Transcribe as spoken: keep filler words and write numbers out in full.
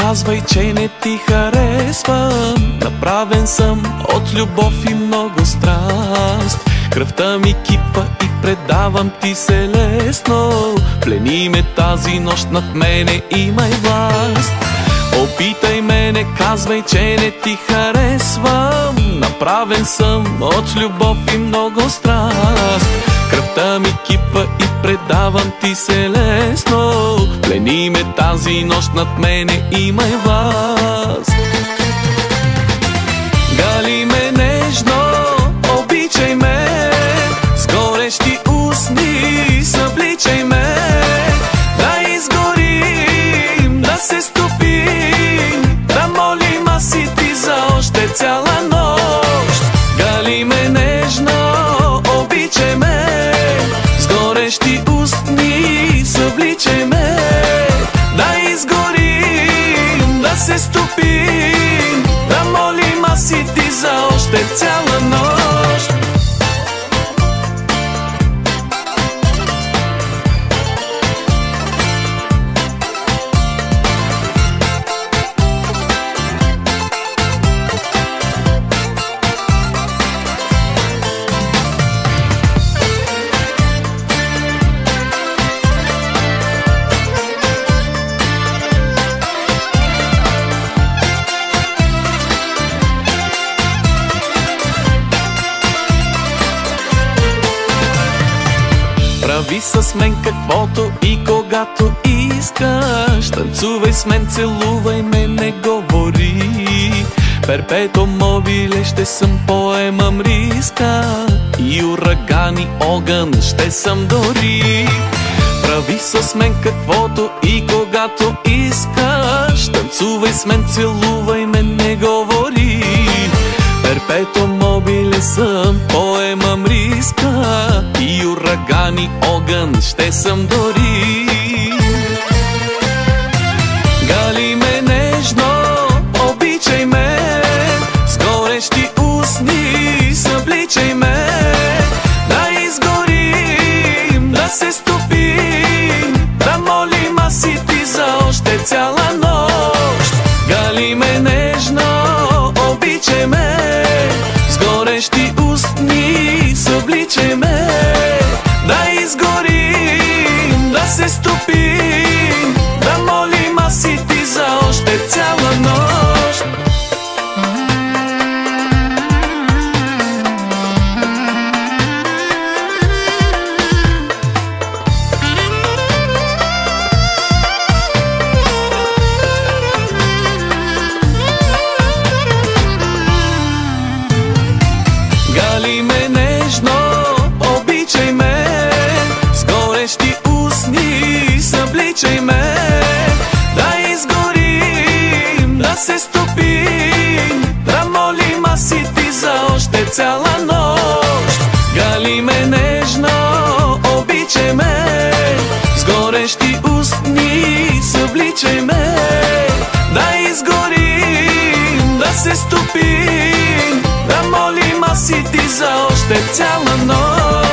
казвай, че не ти харесвам. Направен съм от любов и много страст. Кръвта ми кипва и предавам ти се лесно. Плени ме тази нощ, над мене имай власт. Опитай ме, не казвай, че не ти харесвам. Направен съм от любов и много страст. Кръвта ми кипва и предавам ти се лесно. Плени ме тази нощ, над мене имай власт. Гали ме нежно, обичай ме, с горещи устни събличай ме. Да изгорим, да се стопим, да молим аз и ти за още цяла нощ. Гали ме нежно, обичай ме, с горещи устни събличай ме. Да изгорим, да се стопим, да молим аз и ти за още цяла нощ. Прави с мен каквото и когато искаш. Танцувай с мен, целувай ме, не говори. Перпето мобиле ще съм, поемам риска. И урагани огън ще съм дори. Прави с мен каквото и когато искаш. Танцувай с мен, целувай ме, не говори. Перпето мобиле съм, поемам риска. И урагани огън ще съм дори. Гали ме нежно, обичай ме, с горещи устни събличай ме. Да изгорим, да се стопим, да молим аз и ти за още цяла нощ. Гали ме нежно, обичай ме, с горещи устни събличай ме. Да изгорим, да се стопим, да молим аз и ти за още цяла нощ. Гали ме нежно, обичай ме, с горещи устни събличай ме. Да изгорим, да се стопим, да молим аз и ти за още цяла нощ. Гали ме нежно, обичай ме, с горещи устни събличай ме. Да изгорим, да се стопим, да молим аз и ти за още цяла нощ.